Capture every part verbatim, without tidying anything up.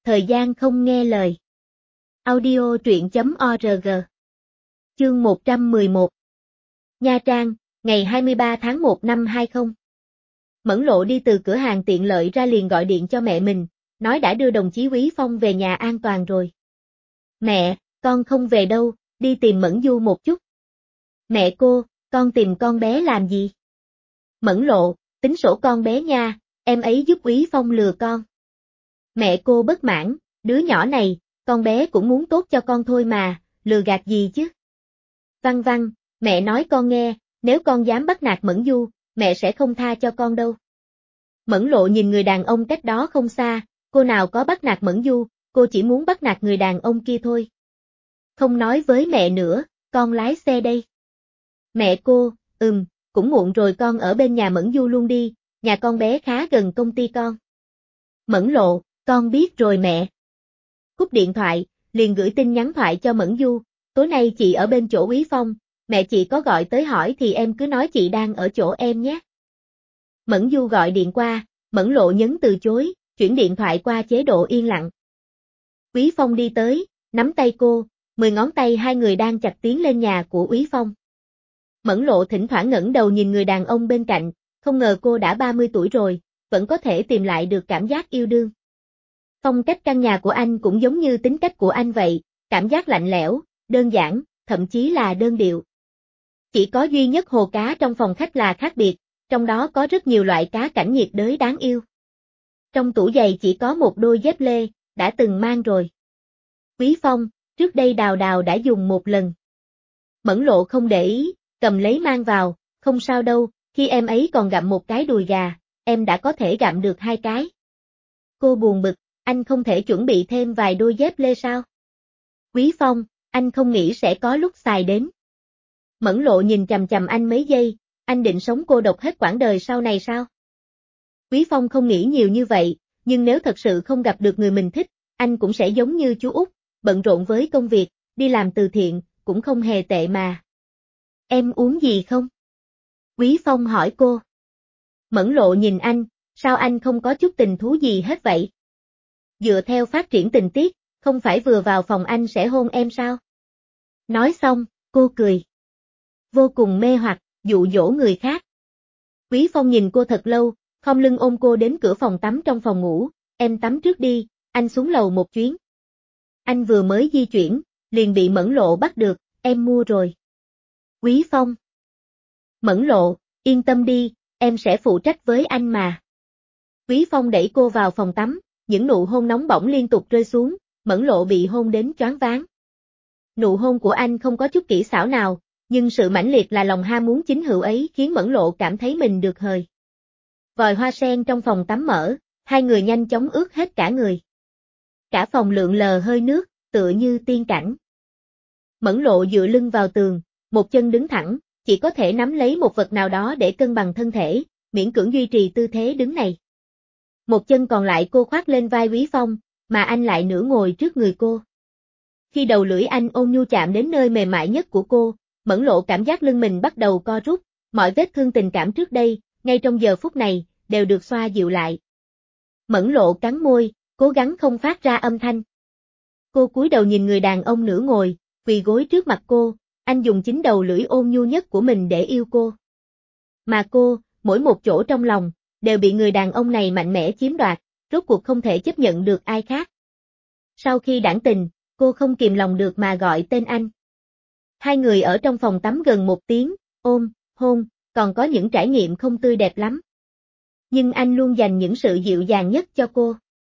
thời gian không nghe lời. Audio truyện chấm org. Chương một trăm mười một. Nha Trang, ngày hai mươi ba tháng một năm hai không. Mẫn Lộ đi từ cửa hàng tiện lợi ra liền gọi điện cho mẹ mình, nói đã đưa đồng chí Quý Phong về nhà an toàn rồi. Mẹ, con không về đâu, đi tìm Mẫn Du một chút. Mẹ cô, con tìm con bé làm gì? Mẫn Lộ, tính sổ con bé nha, em ấy giúp Quý Phong lừa con. Mẹ cô bất mãn, đứa nhỏ này, con bé cũng muốn tốt cho con thôi mà, lừa gạt gì chứ? Văn Văn, mẹ nói con nghe, nếu con dám bắt nạt Mẫn Du, mẹ sẽ không tha cho con đâu. Mẫn Lộ nhìn người đàn ông cách đó không xa, cô nào có bắt nạt Mẫn Du, cô chỉ muốn bắt nạt người đàn ông kia thôi. Không nói với mẹ nữa, con lái xe đây. Mẹ cô, ừm, cũng muộn rồi con ở bên nhà Mẫn Du luôn đi, nhà con bé khá gần công ty con. Mẫn Lộ, con biết rồi mẹ. Cúp điện thoại, liền gửi tin nhắn thoại cho Mẫn Du, tối nay chị ở bên chỗ Quý Phong, mẹ chị có gọi tới hỏi thì em cứ nói chị đang ở chỗ em nhé. Mẫn Du gọi điện qua, Mẫn Lộ nhấn từ chối, chuyển điện thoại qua chế độ yên lặng. Quý Phong đi tới, nắm tay cô, mười ngón tay hai người đang chặt tiến lên nhà của Quý Phong. Mẫn Lộ thỉnh thoảng ngẩng đầu nhìn người đàn ông bên cạnh, không ngờ cô đã ba mươi tuổi rồi, vẫn có thể tìm lại được cảm giác yêu đương. Phong cách căn nhà của anh cũng giống như tính cách của anh vậy, cảm giác lạnh lẽo, đơn giản, thậm chí là đơn điệu. Chỉ có duy nhất hồ cá trong phòng khách là khác biệt, trong đó có rất nhiều loại cá cảnh nhiệt đới đáng yêu. Trong tủ giày chỉ có một đôi dép lê, đã từng mang rồi. Quý Phong, trước đây Đào Đào đã dùng một lần. Mẫn Lộ không để ý, cầm lấy mang vào, không sao đâu, khi em ấy còn gặm một cái đùi gà, em đã có thể gặm được hai cái. Cô buồn bực, anh không thể chuẩn bị thêm vài đôi dép lê sao? Quý Phong, anh không nghĩ sẽ có lúc xài đến. Mẫn Lộ nhìn chằm chằm anh mấy giây, anh định sống cô độc hết quãng đời sau này sao? Quý Phong không nghĩ nhiều như vậy, nhưng nếu thật sự không gặp được người mình thích, anh cũng sẽ giống như chú Út, bận rộn với công việc, đi làm từ thiện, cũng không hề tệ mà. Em uống gì không? Quý Phong hỏi cô. Mẫn Lộ nhìn anh, sao anh không có chút tình thú gì hết vậy? Dựa theo phát triển tình tiết, không phải vừa vào phòng anh sẽ hôn em sao? Nói xong, cô cười. Vô cùng mê hoặc, dụ dỗ người khác. Quý Phong nhìn cô thật lâu, khom lưng ôm cô đến cửa phòng tắm trong phòng ngủ, em tắm trước đi, anh xuống lầu một chuyến. Anh vừa mới di chuyển, liền bị Mẫn Lộ bắt được, em mua rồi. Quý Phong. Mẫn Lộ, yên tâm đi, em sẽ phụ trách với anh mà. Quý Phong đẩy cô vào phòng tắm, những nụ hôn nóng bỏng liên tục rơi xuống, Mẫn Lộ bị hôn đến choáng váng. Nụ hôn của anh không có chút kỹ xảo nào, nhưng sự mãnh liệt là lòng ham muốn chính hữu ấy khiến Mẫn Lộ cảm thấy mình được hời. Vòi hoa sen trong phòng tắm mở, hai người nhanh chóng ướt hết cả người. Cả phòng lượn lờ hơi nước, tựa như tiên cảnh. Mẫn Lộ dựa lưng vào tường, một chân đứng thẳng, chỉ có thể nắm lấy một vật nào đó để cân bằng thân thể, miễn cưỡng duy trì tư thế đứng này. Một chân còn lại cô khoác lên vai Quý Phong, mà anh lại nửa ngồi trước người cô. Khi đầu lưỡi anh ôn nhu chạm đến nơi mềm mại nhất của cô, Mẫn Lộ cảm giác lưng mình bắt đầu co rút, mọi vết thương tình cảm trước đây, ngay trong giờ phút này, đều được xoa dịu lại. Mẫn Lộ cắn môi, cố gắng không phát ra âm thanh. Cô cúi đầu nhìn người đàn ông nửa ngồi, quỳ gối trước mặt cô, anh dùng chính đầu lưỡi ôn nhu nhất của mình để yêu cô. Mà cô, mỗi một chỗ trong lòng, đều bị người đàn ông này mạnh mẽ chiếm đoạt, rốt cuộc không thể chấp nhận được ai khác. Sau khi đãng tình, cô không kìm lòng được mà gọi tên anh. Hai người ở trong phòng tắm gần một tiếng, ôm, hôn, còn có những trải nghiệm không tươi đẹp lắm. Nhưng anh luôn dành những sự dịu dàng nhất cho cô.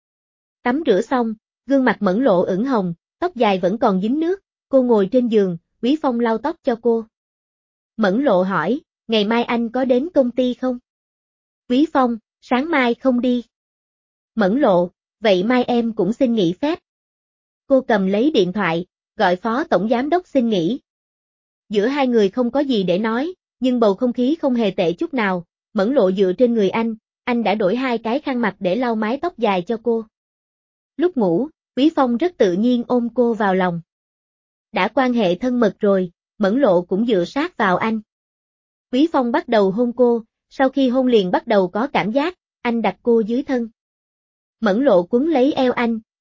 Tắm rửa xong, gương mặt Mẫn Lộ ửng hồng, tóc dài vẫn còn dính nước, cô ngồi trên giường, Quý Phong lau tóc cho cô. Mẫn Lộ hỏi, ngày mai anh có đến công ty không? Quý Phong, sáng mai không đi. Mẫn Lộ, vậy mai em cũng xin nghỉ phép. Cô cầm lấy điện thoại, gọi phó tổng giám đốc xin nghỉ. Giữa hai người không có gì để nói, nhưng bầu không khí không hề tệ chút nào, Mẫn Lộ dựa trên người anh, anh đã đổi hai cái khăn mặt để lau mái tóc dài cho cô. Lúc ngủ, Quý Phong rất tự nhiên ôm cô vào lòng. Đã quan hệ thân mật rồi, Mẫn Lộ cũng dựa sát vào anh. Quý Phong bắt đầu hôn cô, sau khi hôn liền bắt đầu có cảm giác, anh đặt cô dưới thân. Mẫn Lộ quấn lấy eo anh,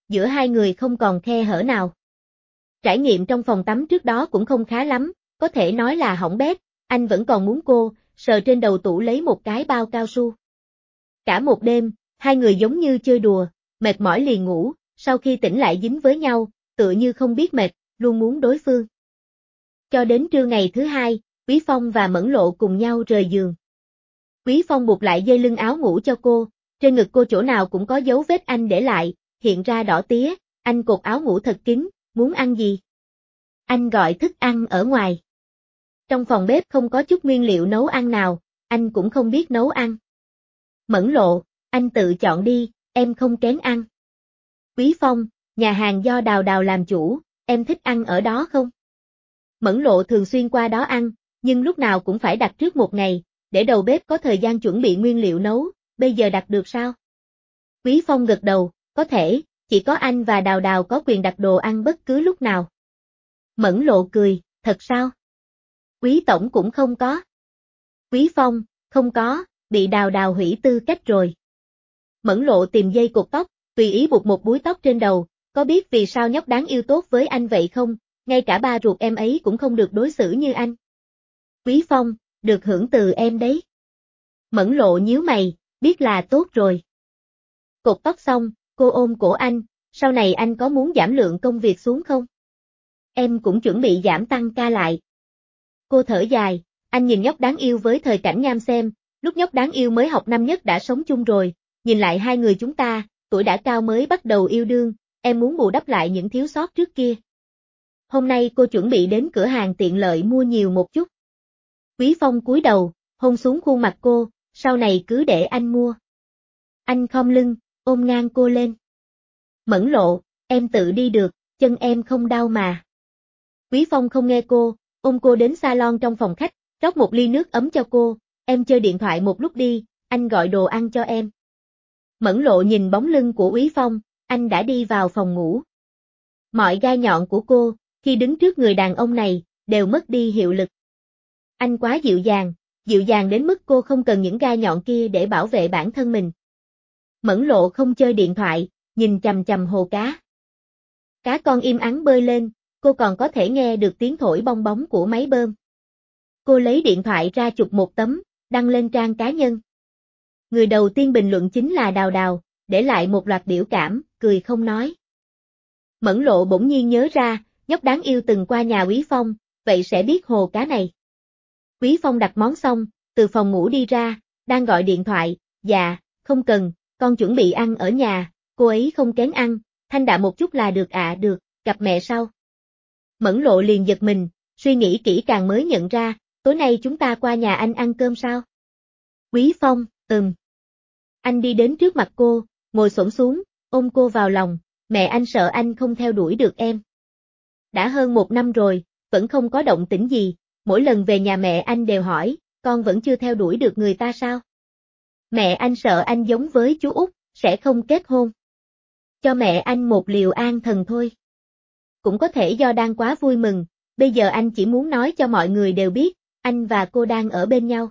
giữa hai người không còn khe hở nào. Trải nghiệm trong phòng tắm trước đó cũng không khá lắm, có thể nói là hỏng bét, anh vẫn còn muốn cô, sờ trên đầu tủ lấy một cái bao cao su. Cả một đêm, hai người giống như chơi đùa, mệt mỏi liền ngủ, sau khi tỉnh lại dính với nhau, tựa như không biết mệt, luôn muốn đối phương. Cho đến trưa ngày thứ hai, Quý Phong và Mẫn Lộ cùng nhau rời giường. Quý Phong buộc lại dây lưng áo ngủ cho cô, trên ngực cô chỗ nào cũng có dấu vết anh để lại, hiện ra đỏ tía, anh cột áo ngủ thật kín, muốn ăn gì? Anh gọi thức ăn ở ngoài. Trong phòng bếp không có chút nguyên liệu nấu ăn nào, anh cũng không biết nấu ăn. Mẫn Lộ, anh tự chọn đi, em không kén ăn. Quý Phong, nhà hàng do Đào Đào làm chủ, em thích ăn ở đó không? Mẫn Lộ thường xuyên qua đó ăn, nhưng lúc nào cũng phải đặt trước một ngày, để đầu bếp có thời gian chuẩn bị nguyên liệu nấu, bây giờ đặt được sao? Quý Phong gật đầu, có thể, chỉ có anh và Đào Đào có quyền đặt đồ ăn bất cứ lúc nào. Mẫn Lộ cười, thật sao? Quý Tổng cũng không có. Quý Phong, không có, bị Đào Đào hủy tư cách rồi. Mẫn Lộ tìm dây cột tóc, tùy ý buộc một búi tóc trên đầu, có biết vì sao nhóc đáng yêu tốt với anh vậy không, ngay cả ba ruột em ấy cũng không được đối xử như anh. Quý Phong, được hưởng từ em đấy. Mẫn Lộ nhíu mày, biết là tốt rồi. Cột tóc xong, cô ôm cổ anh, sau này anh có muốn giảm lượng công việc xuống không? Em cũng chuẩn bị giảm tăng ca lại. Cô thở dài, anh nhìn nhóc đáng yêu với thời cảnh nham xem, lúc nhóc đáng yêu mới học năm nhất đã sống chung rồi, nhìn lại hai người chúng ta, tuổi đã cao mới bắt đầu yêu đương, em muốn bù đắp lại những thiếu sót trước kia. Hôm nay cô chuẩn bị đến cửa hàng tiện lợi mua nhiều một chút. Quý Phong cúi đầu, hôn xuống khuôn mặt cô, sau này cứ để anh mua. Anh khom lưng, ôm ngang cô lên. Mẫn Lộ, em tự đi được, chân em không đau mà. Quý Phong không nghe cô, ôm cô đến salon trong phòng khách, rót một ly nước ấm cho cô, em chơi điện thoại một lúc đi, anh gọi đồ ăn cho em. Mẫn Lộ nhìn bóng lưng của Quý Phong, anh đã đi vào phòng ngủ. Mọi gai nhọn của cô, khi đứng trước người đàn ông này, đều mất đi hiệu lực. Anh quá dịu dàng, dịu dàng đến mức cô không cần những gai nhọn kia để bảo vệ bản thân mình. Mẫn Lộ không chơi điện thoại, nhìn chằm chằm hồ cá. Cá con im ắng bơi lên, cô còn có thể nghe được tiếng thổi bong bóng của máy bơm. Cô lấy điện thoại ra chụp một tấm, đăng lên trang cá nhân. Người đầu tiên bình luận chính là Đào Đào, để lại một loạt biểu cảm, cười không nói. Mẫn Lộ bỗng nhiên nhớ ra, nhóc đáng yêu từng qua nhà Quý Phong, vậy sẽ biết hồ cá này. Quý Phong đặt món xong, từ phòng ngủ đi ra, đang gọi điện thoại, dạ, không cần, con chuẩn bị ăn ở nhà, cô ấy không kén ăn, thanh đạm một chút là được ạ à, được, gặp mẹ sau. Mẫn Lộ liền giật mình, suy nghĩ kỹ càng mới nhận ra, tối nay chúng ta qua nhà anh ăn cơm sao? Quý Phong, ừm. Anh đi đến trước mặt cô, ngồi xổm xuống, ôm cô vào lòng, mẹ anh sợ anh không theo đuổi được em. Đã hơn một năm rồi, vẫn không có động tĩnh gì, mỗi lần về nhà mẹ anh đều hỏi, con vẫn chưa theo đuổi được người ta sao? Mẹ anh sợ anh giống với chú Út, sẽ không kết hôn. Cho mẹ anh một liều an thần thôi. Cũng có thể do đang quá vui mừng, bây giờ anh chỉ muốn nói cho mọi người đều biết, anh và cô đang ở bên nhau.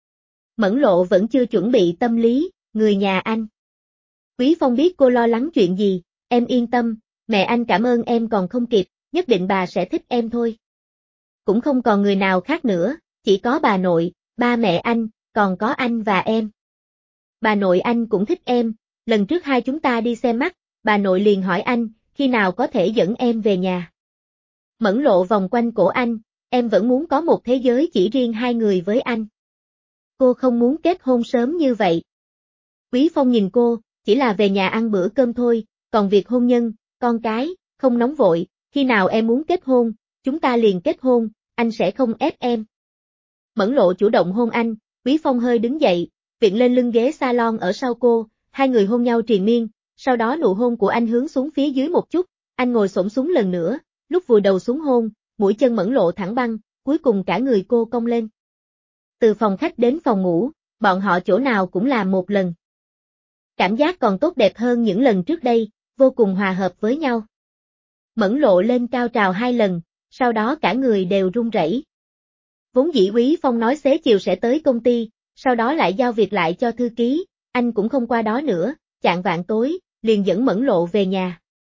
Mẫn Lộ vẫn chưa chuẩn bị tâm lý, người nhà anh. Quý Phong biết cô lo lắng chuyện gì, em yên tâm, mẹ anh cảm ơn em còn không kịp, nhất định bà sẽ thích em thôi. Cũng không còn người nào khác nữa, chỉ có bà nội, ba mẹ anh, còn có anh và em. Bà nội anh cũng thích em, lần trước hai chúng ta đi xem mắt, bà nội liền hỏi anh, khi nào có thể dẫn em về nhà. Mẫn Lộ vòng quanh cổ anh, em vẫn muốn có một thế giới chỉ riêng hai người với anh. Cô không muốn kết hôn sớm như vậy. Quý Phong nhìn cô, chỉ là về nhà ăn bữa cơm thôi, còn việc hôn nhân, con cái, không nóng vội, khi nào em muốn kết hôn, chúng ta liền kết hôn, anh sẽ không ép em. Mẫn Lộ chủ động hôn anh, Quý Phong hơi đứng dậy, viện lên lưng ghế salon ở sau cô, hai người hôn nhau triền miên, sau đó nụ hôn của anh hướng xuống phía dưới một chút, anh ngồi xổm xuống lần nữa, lúc vùi đầu xuống hôn, mũi chân Mẫn Lộ thẳng băng, cuối cùng cả người cô cong lên. Từ phòng khách đến phòng ngủ, bọn họ chỗ nào cũng làm một lần. Cảm giác còn tốt đẹp hơn những lần trước đây, vô cùng hòa hợp với nhau. Mẫn Lộ lên cao trào hai lần, sau đó cả người đều run rẩy. Vốn dĩ Quý Phong nói xế chiều sẽ tới công ty, sau đó lại giao việc lại cho thư ký, anh cũng không qua đó nữa, chạng vạng tối, liền dẫn Mẫn Lộ về nhà.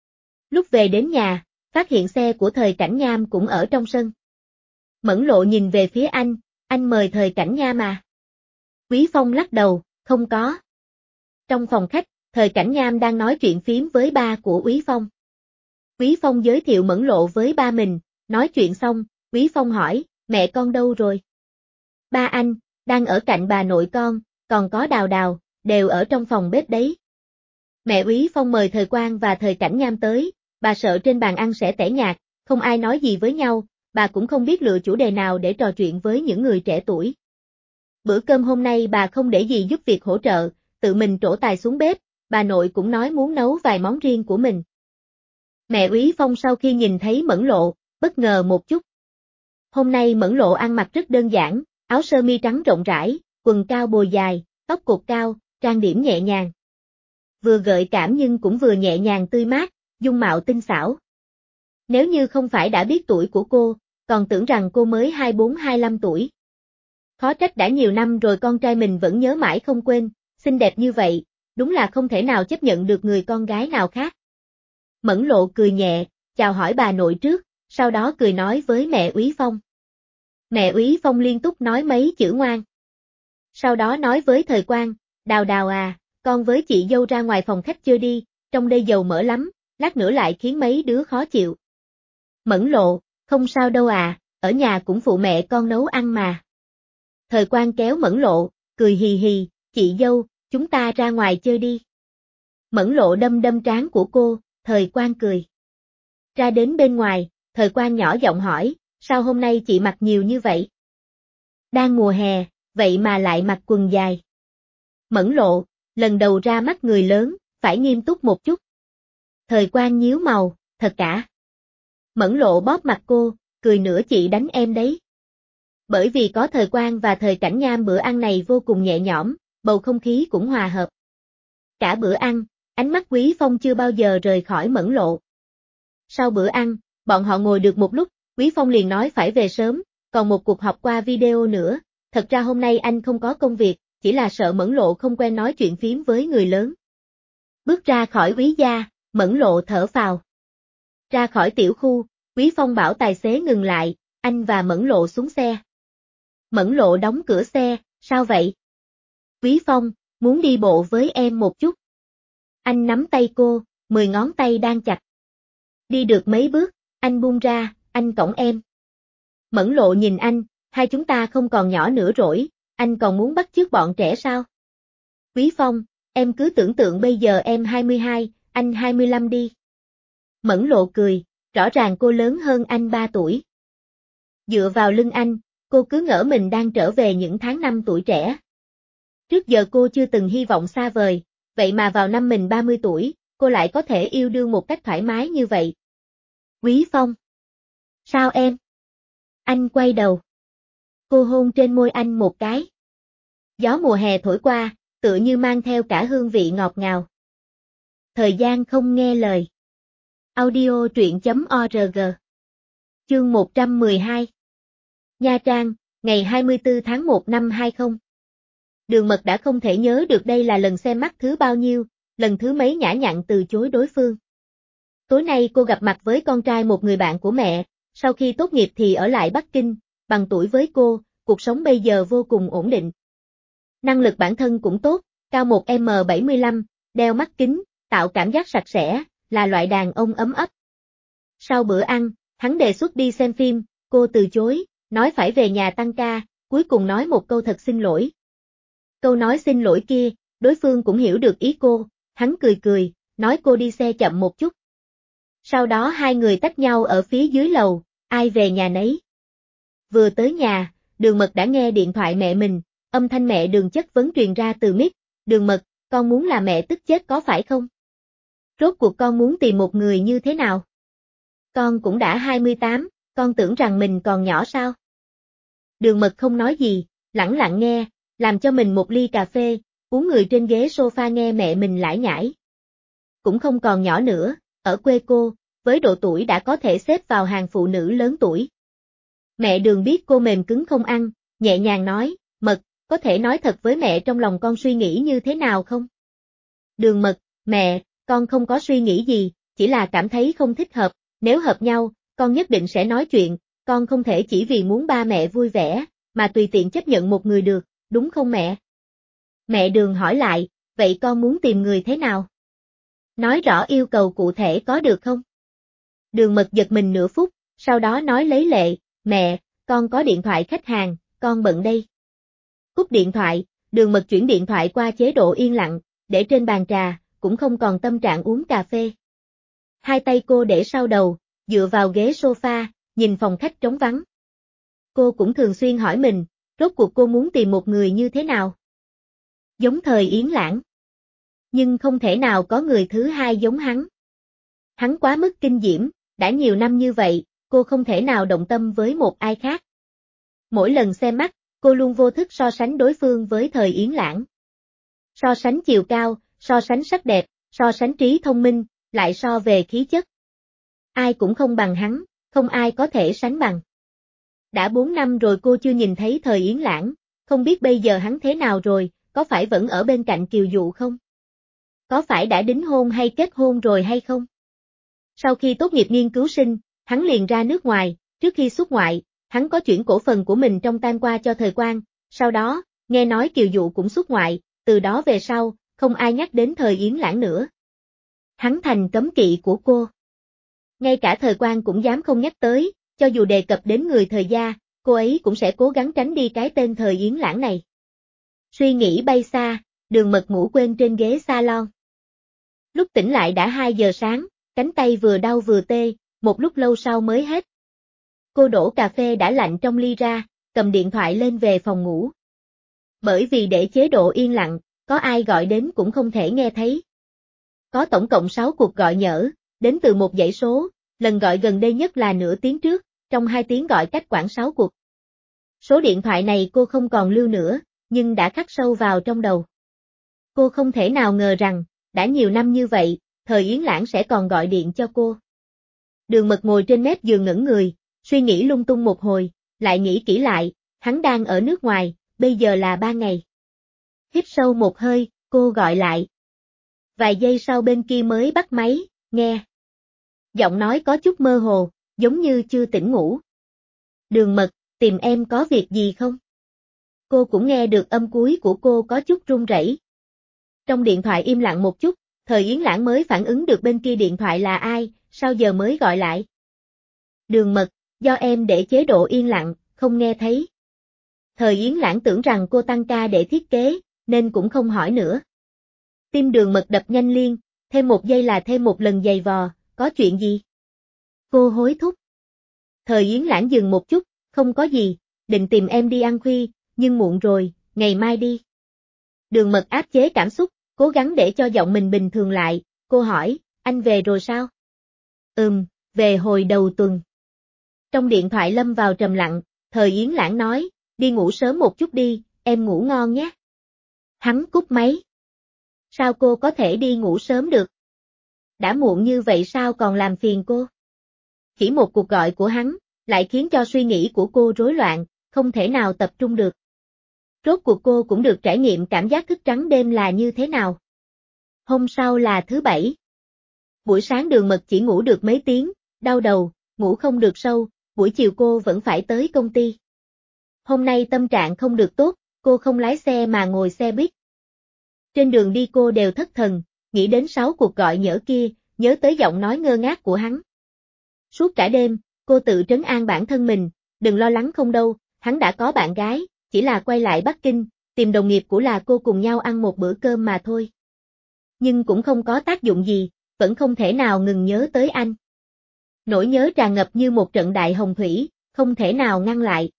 Lúc về đến nhà, phát hiện xe của Thời Cảnh Nham cũng ở trong sân. Mẫn Lộ nhìn về phía anh, anh mời Thời Cảnh Nham à? Quý Phong lắc đầu, không có. Trong phòng khách, Thời Cảnh Nham đang nói chuyện phím với ba của Quý Phong. Quý Phong giới thiệu Mẫn Lộ với ba mình, nói chuyện xong, Quý Phong hỏi, mẹ con đâu rồi? Ba anh, đang ở cạnh bà nội con, còn có Đào Đào, đều ở trong phòng bếp đấy. Mẹ Quý Phong mời Thời Quang và Thời Cảnh Nham tới, bà sợ trên bàn ăn sẽ tẻ nhạt, không ai nói gì với nhau, bà cũng không biết lựa chủ đề nào để trò chuyện với những người trẻ tuổi. Bữa cơm hôm nay bà không để gì giúp việc hỗ trợ, tự mình trổ tài xuống bếp, bà nội cũng nói muốn nấu vài món riêng của mình. Mẹ Quý Phong sau khi nhìn thấy Mẫn Lộ, bất ngờ một chút. Hôm nay Mẫn Lộ ăn mặc rất đơn giản, áo sơ mi trắng rộng rãi, quần cao bồi dài, tóc cột cao, trang điểm nhẹ nhàng. Vừa gợi cảm nhưng cũng vừa nhẹ nhàng tươi mát, dung mạo tinh xảo. Nếu như không phải đã biết tuổi của cô, còn tưởng rằng cô mới hai mươi bốn hai mươi lăm tuổi. Khó trách đã nhiều năm rồi con trai mình vẫn nhớ mãi không quên, xinh đẹp như vậy, đúng là không thể nào chấp nhận được người con gái nào khác. Mẫn Lộ cười nhẹ, chào hỏi bà nội trước, sau đó cười nói với mẹ Úy Phong. Mẹ Úy Phong liên tục nói mấy chữ ngoan. Sau đó nói với Thời Quang, Đào Đào à, con với chị dâu ra ngoài phòng khách chơi đi, trong đây dầu mỡ lắm, lát nữa lại khiến mấy đứa khó chịu. Mẫn Lộ, không sao đâu à, ở nhà cũng phụ mẹ con nấu ăn mà. Thời Quang kéo Mẫn Lộ, cười hì hì, chị dâu, chúng ta ra ngoài chơi đi. Mẫn Lộ đâm đâm trán của cô, Thời Quang cười. Ra đến bên ngoài, Thời Quang nhỏ giọng hỏi, sao hôm nay chị mặc nhiều như vậy? Đang mùa hè, vậy mà lại mặc quần dài. Mẫn Lộ, lần đầu ra mắt người lớn, phải nghiêm túc một chút. Thời Quang nhíu màu, thật cả. Mẫn Lộ bóp mặt cô, cười nữa chị đánh em đấy. Bởi vì có Thời Quang và Thời Cảnh Nham bữa ăn này vô cùng nhẹ nhõm, bầu không khí cũng hòa hợp. Cả bữa ăn, ánh mắt Quý Phong chưa bao giờ rời khỏi Mẫn Lộ. Sau bữa ăn, bọn họ ngồi được một lúc, Quý Phong liền nói phải về sớm, còn một cuộc họp qua video nữa, thật ra hôm nay anh không có công việc, chỉ là sợ Mẫn Lộ không quen nói chuyện phím với người lớn. Bước ra khỏi Úy gia, Mẫn Lộ thở phào. Ra khỏi tiểu khu, Quý Phong bảo tài xế ngừng lại, anh và Mẫn Lộ xuống xe. Mẫn Lộ đóng cửa xe, sao vậy? Quý Phong, muốn đi bộ với em một chút. Anh nắm tay cô, mười ngón tay đang chặt. Đi được mấy bước, anh buông ra, anh cõng em. Mẫn Lộ nhìn anh, hai chúng ta không còn nhỏ nữa rồi, anh còn muốn bắt chước bọn trẻ sao? Quý Phong, em cứ tưởng tượng bây giờ em hai mươi hai, anh hai mươi lăm đi. Mẫn Lộ cười, rõ ràng cô lớn hơn anh ba tuổi. Dựa vào lưng anh, cô cứ ngỡ mình đang trở về những tháng năm tuổi trẻ. Trước giờ cô chưa từng hy vọng xa vời, vậy mà vào năm mình ba mươi tuổi, cô lại có thể yêu đương một cách thoải mái như vậy. Quý Phong. Sao em? Anh quay đầu. Cô hôn trên môi anh một cái. Gió mùa hè thổi qua, tựa như mang theo cả hương vị ngọt ngào. Thời gian không nghe lời. Audio truyện chấm org. Chương một trăm mười hai. Nha Trang, ngày hai mươi tư tháng một năm hai không. Đường Mật đã không thể nhớ được đây là lần xem mắt thứ bao nhiêu, lần thứ mấy nhã nhặn từ chối đối phương. Tối nay cô gặp mặt với con trai một người bạn của mẹ, sau khi tốt nghiệp thì ở lại Bắc Kinh, bằng tuổi với cô, cuộc sống bây giờ vô cùng ổn định. Năng lực bản thân cũng tốt, cao một mét bảy mươi lăm, đeo mắt kính, tạo cảm giác sạch sẽ, là loại đàn ông ấm ấp. Sau bữa ăn, hắn đề xuất đi xem phim, cô từ chối, nói phải về nhà tăng ca, cuối cùng nói một câu thật xin lỗi. Câu nói xin lỗi kia, đối phương cũng hiểu được ý cô, hắn cười cười, nói cô đi xe chậm một chút. Sau đó hai người tách nhau ở phía dưới lầu, ai về nhà nấy. Vừa tới nhà, Đường Mật đã nghe điện thoại mẹ mình, âm thanh mẹ Đường chất vấn truyền ra từ mic, Đường Mật, con muốn là mẹ tức chết có phải không? Rốt cuộc con muốn tìm một người như thế nào? Con cũng đã hai mươi tám, con tưởng rằng mình còn nhỏ sao? Đường Mật không nói gì, lẳng lặng nghe, làm cho mình một ly cà phê, uống người trên ghế sofa nghe mẹ mình lải nhải. Cũng không còn nhỏ nữa, ở quê cô, với độ tuổi đã có thể xếp vào hàng phụ nữ lớn tuổi. Mẹ Đường biết cô mềm cứng không ăn, nhẹ nhàng nói, Mật, có thể nói thật với mẹ trong lòng con suy nghĩ như thế nào không? Đường Mật, mẹ, con không có suy nghĩ gì, chỉ là cảm thấy không thích hợp, nếu hợp nhau, con nhất định sẽ nói chuyện, con không thể chỉ vì muốn ba mẹ vui vẻ, mà tùy tiện chấp nhận một người được, đúng không mẹ? Mẹ Đường hỏi lại, vậy con muốn tìm người thế nào? Nói rõ yêu cầu cụ thể có được không? Đường Mật giật mình nửa phút, sau đó nói lấy lệ, mẹ, con có điện thoại khách hàng, con bận đây. Cúp điện thoại, Đường Mật chuyển điện thoại qua chế độ yên lặng, để trên bàn trà, cũng không còn tâm trạng uống cà phê. Hai tay cô để sau đầu, dựa vào ghế sofa, nhìn phòng khách trống vắng. Cô cũng thường xuyên hỏi mình, rốt cuộc cô muốn tìm một người như thế nào? Giống thời Yến Lãng. Nhưng không thể nào có người thứ hai giống hắn. Hắn quá mức kinh diễm, đã nhiều năm như vậy, cô không thể nào động tâm với một ai khác. Mỗi lần xem mắt, cô luôn vô thức so sánh đối phương với thời Yến Lãng. So sánh chiều cao, so sánh sắc đẹp, so sánh trí thông minh, lại so về khí chất. Ai cũng không bằng hắn, không ai có thể sánh bằng. Đã bốn năm rồi cô chưa nhìn thấy thời Yến Lãng, không biết bây giờ hắn thế nào rồi, có phải vẫn ở bên cạnh Kiều Dụ không? Có phải đã đính hôn hay kết hôn rồi hay không? Sau khi tốt nghiệp nghiên cứu sinh, hắn liền ra nước ngoài, trước khi xuất ngoại, hắn có chuyển cổ phần của mình trong Tam qua cho Thời Quang, sau đó, nghe nói Kiều Dụ cũng xuất ngoại, từ đó về sau, không ai nhắc đến thời Yến Lãng nữa. Hắn thành cấm kỵ của cô. Ngay cả Thời Quang cũng dám không nhắc tới, cho dù đề cập đến người Thời gia, cô ấy cũng sẽ cố gắng tránh đi cái tên thời Yến Lãng này. Suy nghĩ bay xa, Đường Mật ngủ quên trên ghế salon. Lúc tỉnh lại đã hai giờ sáng, cánh tay vừa đau vừa tê, một lúc lâu sau mới hết. Cô đổ cà phê đã lạnh trong ly ra, cầm điện thoại lên về phòng ngủ. Bởi vì để chế độ yên lặng, có ai gọi đến cũng không thể nghe thấy. Có tổng cộng sáu cuộc gọi nhỡ, đến từ một dãy số, lần gọi gần đây nhất là nửa tiếng trước, trong hai tiếng gọi cách khoảng sáu cuộc. Số điện thoại này cô không còn lưu nữa, nhưng đã khắc sâu vào trong đầu. Cô không thể nào ngờ rằng, đã nhiều năm như vậy, thời Yến Lãng sẽ còn gọi điện cho cô. Đường Mật ngồi trên mép giường ngẩn người, suy nghĩ lung tung một hồi, lại nghĩ kỹ lại, hắn đang ở nước ngoài, bây giờ là ba ngày. Hít sâu một hơi, cô gọi lại. Vài giây sau bên kia mới bắt máy, nghe. Giọng nói có chút mơ hồ, giống như chưa tỉnh ngủ. Đường Mật, tìm em có việc gì không? Cô cũng nghe được âm cuối của cô có chút run rẩy. Trong điện thoại im lặng một chút, thời Yến Lãng mới phản ứng được bên kia điện thoại là ai, sao giờ mới gọi lại. Đường Mật, do em để chế độ yên lặng, không nghe thấy. Thời Yến Lãng tưởng rằng cô tăng ca để thiết kế, nên cũng không hỏi nữa. Tim Đường Mật đập nhanh liên, thêm một giây là thêm một lần giày vò, có chuyện gì? Cô hối thúc. Thời Yến Lãng dừng một chút, không có gì, định tìm em đi ăn khuya, nhưng muộn rồi, ngày mai đi. Đường Mật áp chế cảm xúc, cố gắng để cho giọng mình bình thường lại, cô hỏi, anh về rồi sao? Ừm, về hồi đầu tuần. Trong điện thoại lâm vào trầm lặng, thời Yến Lãng nói, đi ngủ sớm một chút đi, em ngủ ngon nhé. Hắn cúp máy. Sao cô có thể đi ngủ sớm được? Đã muộn như vậy sao còn làm phiền cô? Chỉ một cuộc gọi của hắn, lại khiến cho suy nghĩ của cô rối loạn, không thể nào tập trung được. Rốt cuộc cô cũng được trải nghiệm cảm giác thức trắng đêm là như thế nào. Hôm sau là thứ bảy. Buổi sáng Đường Mật chỉ ngủ được mấy tiếng, đau đầu, ngủ không được sâu, buổi chiều cô vẫn phải tới công ty. Hôm nay tâm trạng không được tốt, cô không lái xe mà ngồi xe buýt. Trên đường đi cô đều thất thần, nghĩ đến sáu cuộc gọi nhỡ kia, nhớ tới giọng nói ngơ ngác của hắn. Suốt cả đêm, cô tự trấn an bản thân mình, đừng lo lắng không đâu, hắn đã có bạn gái, chỉ là quay lại Bắc Kinh, tìm đồng nghiệp của là cô cùng nhau ăn một bữa cơm mà thôi. Nhưng cũng không có tác dụng gì, vẫn không thể nào ngừng nhớ tới anh. Nỗi nhớ tràn ngập như một trận đại hồng thủy, không thể nào ngăn lại.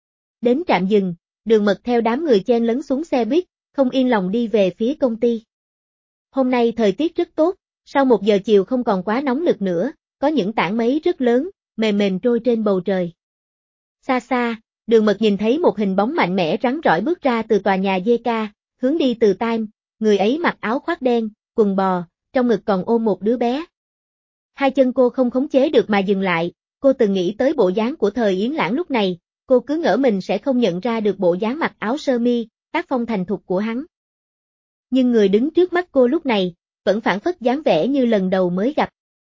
Đến trạm dừng, Đường Mật theo đám người chen lấn xuống xe buýt, không yên lòng đi về phía công ty. Hôm nay thời tiết rất tốt, sau một giờ chiều không còn quá nóng nực nữa, có những tảng mây rất lớn, mềm mềm trôi trên bầu trời. Xa xa, Đường Mật nhìn thấy một hình bóng mạnh mẽ rắn rỏi bước ra từ tòa nhà dê ca, hướng đi từ Time, người ấy mặc áo khoác đen, quần bò, trong ngực còn ôm một đứa bé. Hai chân cô không khống chế được mà dừng lại, cô từng nghĩ tới bộ dáng của thời Yến Lãng lúc này, cô cứ ngỡ mình sẽ không nhận ra được bộ dáng mặc áo sơ mi, tác phong thành thục của hắn. Nhưng người đứng trước mắt cô lúc này, vẫn phảng phất dáng vẻ như lần đầu mới gặp.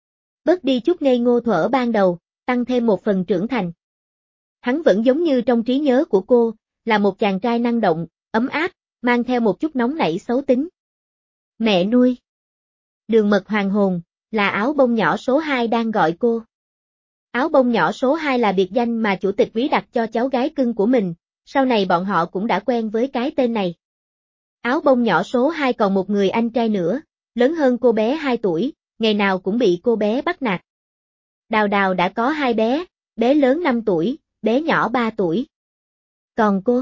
bớt đi chút ngây ngô thuở ban đầu, tăng thêm một phần trưởng thành. Hắn vẫn giống như trong trí nhớ của cô, là một chàng trai năng động, ấm áp, mang theo một chút nóng nảy xấu tính. Mẹ nuôi. Đường Mật hoàng hồn, là áo bông nhỏ số hai đang gọi cô. Áo bông nhỏ số hai là biệt danh mà chủ tịch Quý đặt cho cháu gái cưng của mình, sau này bọn họ cũng đã quen với cái tên này. Áo bông nhỏ số hai còn một người anh trai nữa, lớn hơn cô bé hai tuổi, ngày nào cũng bị cô bé bắt nạt. Đào Đào đã có hai bé, bé lớn năm tuổi, bé nhỏ ba tuổi. Còn cô?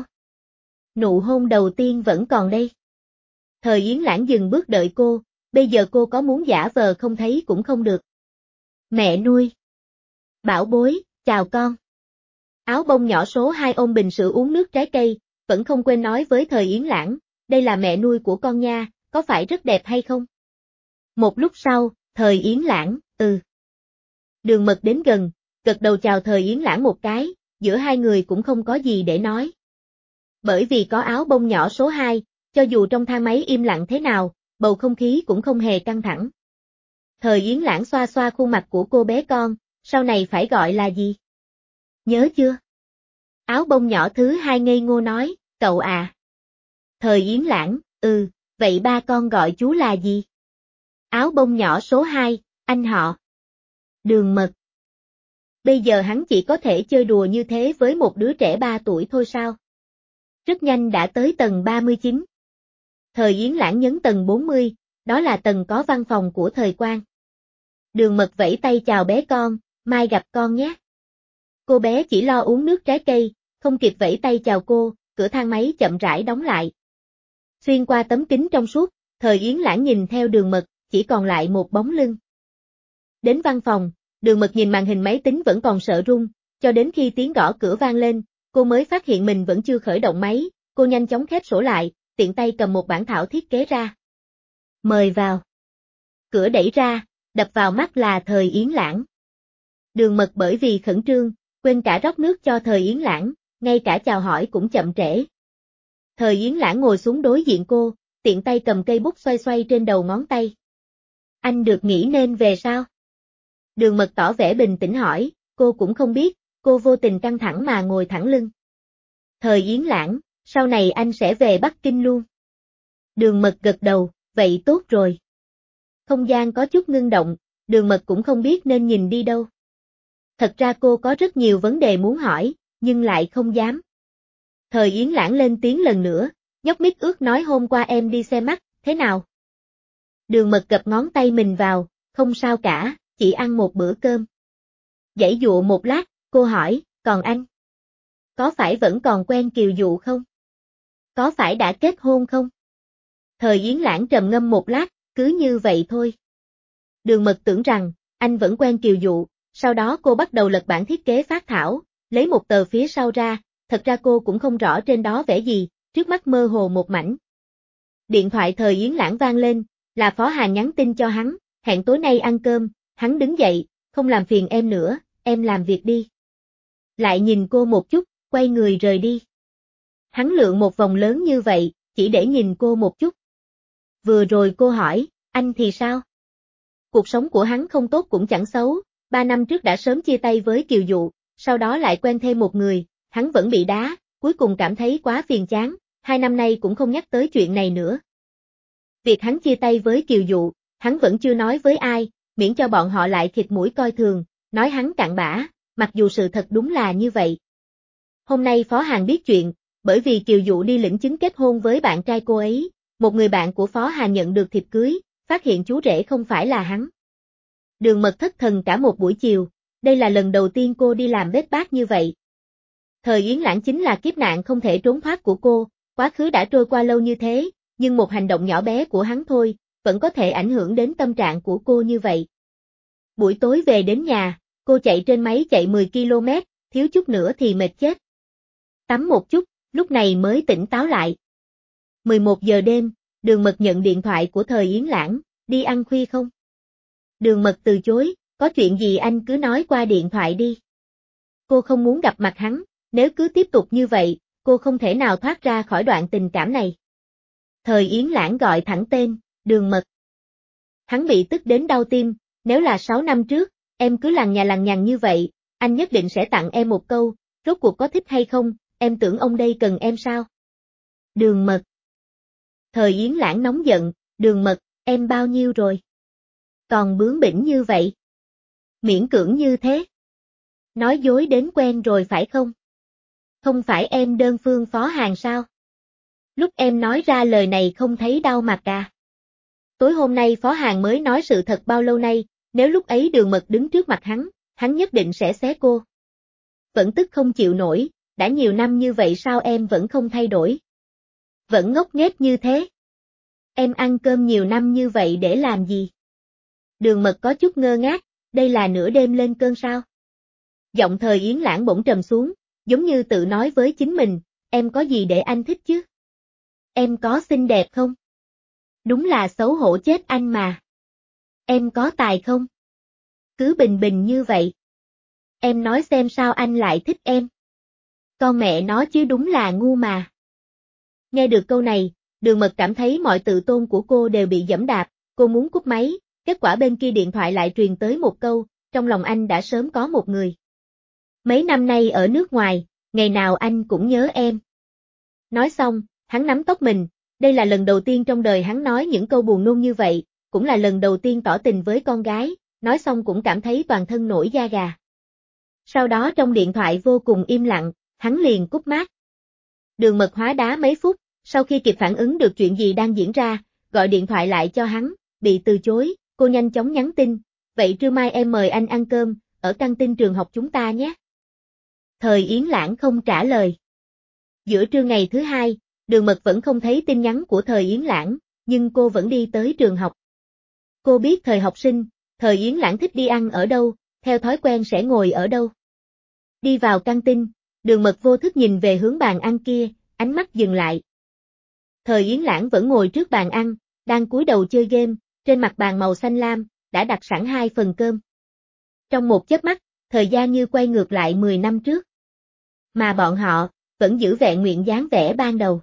Nụ hôn đầu tiên vẫn còn đây. Thời Yến Lãng dừng bước đợi cô, bây giờ cô có muốn giả vờ không thấy cũng không được. Mẹ nuôi. Bảo bối, chào con. Áo bông nhỏ số hai ôm bình sữa uống nước trái cây, vẫn không quên nói với Thời Yến Lãng, đây là mẹ nuôi của con nha, có phải rất đẹp hay không? Một lúc sau, Thời Yến Lãng, ừ. Đường Mật đến gần, gật đầu chào Thời Yến Lãng một cái, giữa hai người cũng không có gì để nói. Bởi vì có áo bông nhỏ số hai, cho dù trong thang máy im lặng thế nào, bầu không khí cũng không hề căng thẳng. Thời Yến Lãng xoa xoa khuôn mặt của cô bé con, sau này phải gọi là gì? Nhớ chưa? Áo bông nhỏ thứ hai ngây ngô nói, cậu à. Thời Yến Lãng, ừ, vậy ba con gọi chú là gì? Áo bông nhỏ số hai, anh họ. Đường Mật. Bây giờ hắn chỉ có thể chơi đùa như thế với một đứa trẻ ba tuổi thôi sao? Rất nhanh đã tới tầng ba mươi chín. Thời Yến Lãng nhấn tầng bốn mươi, đó là tầng có văn phòng của Thời Quang. Đường Mật vẫy tay chào bé con, mai gặp con nhé. Cô bé chỉ lo uống nước trái cây, không kịp vẫy tay chào cô, cửa thang máy chậm rãi đóng lại. Xuyên qua tấm kính trong suốt, Thời Yến Lãng nhìn theo Đường Mật, chỉ còn lại một bóng lưng. Đến văn phòng, Đường Mật nhìn màn hình máy tính vẫn còn sợ run, cho đến khi tiếng gõ cửa vang lên, cô mới phát hiện mình vẫn chưa khởi động máy, cô nhanh chóng khép sổ lại, tiện tay cầm một bản thảo thiết kế ra. Mời vào. Cửa đẩy ra, đập vào mắt là Thời Yến Lãng. Đường Mật bởi vì khẩn trương, quên cả rót nước cho Thời Yến Lãng, ngay cả chào hỏi cũng chậm trễ. Thời Yến Lãng ngồi xuống đối diện cô, tiện tay cầm cây bút xoay xoay trên đầu ngón tay. Anh được nghỉ nên về sao? Đường Mật tỏ vẻ bình tĩnh hỏi, cô cũng không biết, cô vô tình căng thẳng mà ngồi thẳng lưng. Thời Yến Lãng, sau này anh sẽ về Bắc Kinh luôn. Đường Mật gật đầu, vậy tốt rồi. Không gian có chút ngưng động, Đường Mật cũng không biết nên nhìn đi đâu. Thật ra cô có rất nhiều vấn đề muốn hỏi, nhưng lại không dám. Thời Yến Lãng lên tiếng lần nữa, nhóc mít ướt nói hôm qua em đi xe mắt, thế nào? Đường Mật gập ngón tay mình vào, không sao cả, chỉ ăn một bữa cơm. Giãy dụa một lát, cô hỏi, còn anh? Có phải vẫn còn quen Kiều Dụ không? Có phải đã kết hôn không? Thời Yến Lãng trầm ngâm một lát, cứ như vậy thôi. Đường Mật tưởng rằng, anh vẫn quen Kiều Dụ, sau đó cô bắt đầu lật bản thiết kế phác thảo, lấy một tờ phía sau ra, thật ra cô cũng không rõ trên đó vẽ gì, trước mắt mơ hồ một mảnh. Điện thoại Thời Yến Lãng vang lên, là Phó Hà nhắn tin cho hắn, hẹn tối nay ăn cơm, hắn đứng dậy, không làm phiền em nữa, em làm việc đi. Lại nhìn cô một chút, quay người rời đi. Hắn lượn một vòng lớn như vậy, chỉ để nhìn cô một chút. Vừa rồi cô hỏi, anh thì sao? Cuộc sống của hắn không tốt cũng chẳng xấu, ba năm trước đã sớm chia tay với Kiều Dụ, sau đó lại quen thêm một người, hắn vẫn bị đá, cuối cùng cảm thấy quá phiền chán, hai năm nay cũng không nhắc tới chuyện này nữa. Việc hắn chia tay với Kiều Dụ, hắn vẫn chưa nói với ai, miễn cho bọn họ lại khịt mũi coi thường, nói hắn cặn bã, mặc dù sự thật đúng là như vậy. Hôm nay Phó Hàn biết chuyện, bởi vì Kiều Dụ đi lĩnh chứng kết hôn với bạn trai cô ấy, một người bạn của Phó Hàn nhận được thiệp cưới, phát hiện chú rể không phải là hắn. Đường Mật thất thần cả một buổi chiều, đây là lần đầu tiên cô đi làm bếp bát như vậy. Thời Yến Lãng chính là kiếp nạn không thể trốn thoát của cô, quá khứ đã trôi qua lâu như thế, nhưng một hành động nhỏ bé của hắn thôi, vẫn có thể ảnh hưởng đến tâm trạng của cô như vậy. Buổi tối về đến nhà, cô chạy trên máy chạy mười ki lô mét, thiếu chút nữa thì mệt chết. Tắm một chút, lúc này mới tỉnh táo lại. mười một giờ đêm, Đường Mật nhận điện thoại của Thời Yến Lãng, đi ăn khuya không? Đường Mật từ chối, có chuyện gì anh cứ nói qua điện thoại đi. Cô không muốn gặp mặt hắn, nếu cứ tiếp tục như vậy, cô không thể nào thoát ra khỏi đoạn tình cảm này. Thời Yến Lãng gọi thẳng tên, Đường Mật. Hắn bị tức đến đau tim, nếu là sáu năm trước, Em cứ lằng nhà lằng nhằng như vậy, anh nhất định sẽ tặng em một câu, rốt cuộc có thích hay không, em tưởng ông đây cần em sao? Đường Mật. Thời Yến Lãng nóng giận, Đường Mật, em bao nhiêu rồi? Còn bướng bỉnh như vậy. Miễn cưỡng như thế. Nói dối đến quen rồi phải không? Không phải em đơn phương phó hàng sao? Lúc em nói ra lời này không thấy đau mặt à? Tối hôm nay phó hàng mới nói sự thật bao lâu nay, nếu lúc ấy Đường Mật đứng trước mặt hắn, hắn nhất định sẽ xé cô. Vẫn tức không chịu nổi, đã nhiều năm như vậy sao em vẫn không thay đổi? Vẫn ngốc nghếch như thế. Em ăn cơm nhiều năm như vậy để làm gì? Đường Mật có chút ngơ ngác, đây là nửa đêm lên cơn sao? Giọng Thời Yến Lãng bỗng trầm xuống, giống như tự nói với chính mình, em có gì để anh thích chứ? Em có xinh đẹp không? Đúng là xấu hổ chết anh mà. Em có tài không? Cứ bình bình như vậy. Em nói xem sao anh lại thích em. Con mẹ nó chứ đúng là ngu mà. Nghe được câu này, Đường Mật cảm thấy mọi tự tôn của cô đều bị giẫm đạp, cô muốn cúp máy, kết quả bên kia điện thoại lại truyền tới một câu, trong lòng anh đã sớm có một người. Mấy năm nay ở nước ngoài, ngày nào anh cũng nhớ em. Nói xong, hắn nắm tóc mình, đây là lần đầu tiên trong đời hắn nói những câu buồn nôn như vậy, cũng là lần đầu tiên tỏ tình với con gái, nói xong cũng cảm thấy toàn thân nổi da gà. Sau đó trong điện thoại vô cùng im lặng, hắn liền cúp mát. Đường Mật hóa đá mấy phút, sau khi kịp phản ứng được chuyện gì đang diễn ra, gọi điện thoại lại cho hắn, bị từ chối, cô nhanh chóng nhắn tin, vậy trưa mai em mời anh ăn cơm, ở căng tin trường học chúng ta nhé. Thời Yến Lãng không trả lời. Giữa trưa ngày thứ hai, Đường Mật vẫn không thấy tin nhắn của Thời Yến Lãng, nhưng cô vẫn đi tới trường học. Cô biết thời học sinh, Thời Yến Lãng thích đi ăn ở đâu, theo thói quen sẽ ngồi ở đâu. Đi vào căng tin, Đường Mật vô thức nhìn về hướng bàn ăn kia, ánh mắt dừng lại. Thời Yến Lãng vẫn ngồi trước bàn ăn, đang cúi đầu chơi game, trên mặt bàn màu xanh lam, đã đặt sẵn hai phần cơm. Trong một chớp mắt, thời gian như quay ngược lại mười năm trước. Mà bọn họ, vẫn giữ vẹn nguyên dáng vẻ ban đầu.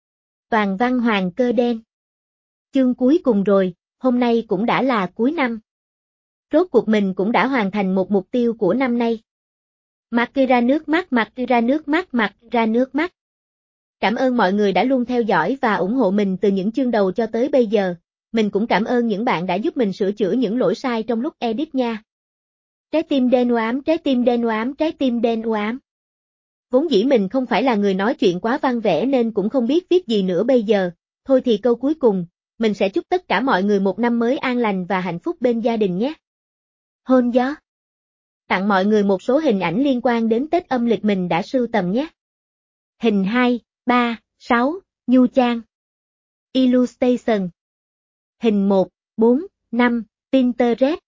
Toàn văn Hoàng Cơ Đen. Chương cuối cùng rồi, hôm nay cũng đã là cuối năm. Rốt cuộc mình cũng đã hoàn thành một mục tiêu của năm nay. Mặt ra nước mắt, mặt ra nước mắt, mặt ra nước mắt. Cảm ơn mọi người đã luôn theo dõi và ủng hộ mình từ những chương đầu cho tới bây giờ. Mình cũng cảm ơn những bạn đã giúp mình sửa chữa những lỗi sai trong lúc edit nha. Trái tim đen u ám, trái tim đen u ám, trái tim đen u ám. Vốn dĩ mình không phải là người nói chuyện quá văn vẻ nên cũng không biết viết gì nữa bây giờ. Thôi thì câu cuối cùng, mình sẽ chúc tất cả mọi người một năm mới an lành và hạnh phúc bên gia đình nhé. Hôn gió. Tặng mọi người một số hình ảnh liên quan đến Tết âm lịch mình đã sưu tầm nhé. Hình hai, ba, sáu, Nhu Trang. Illustration. Hình một, bốn, năm, Pinterest.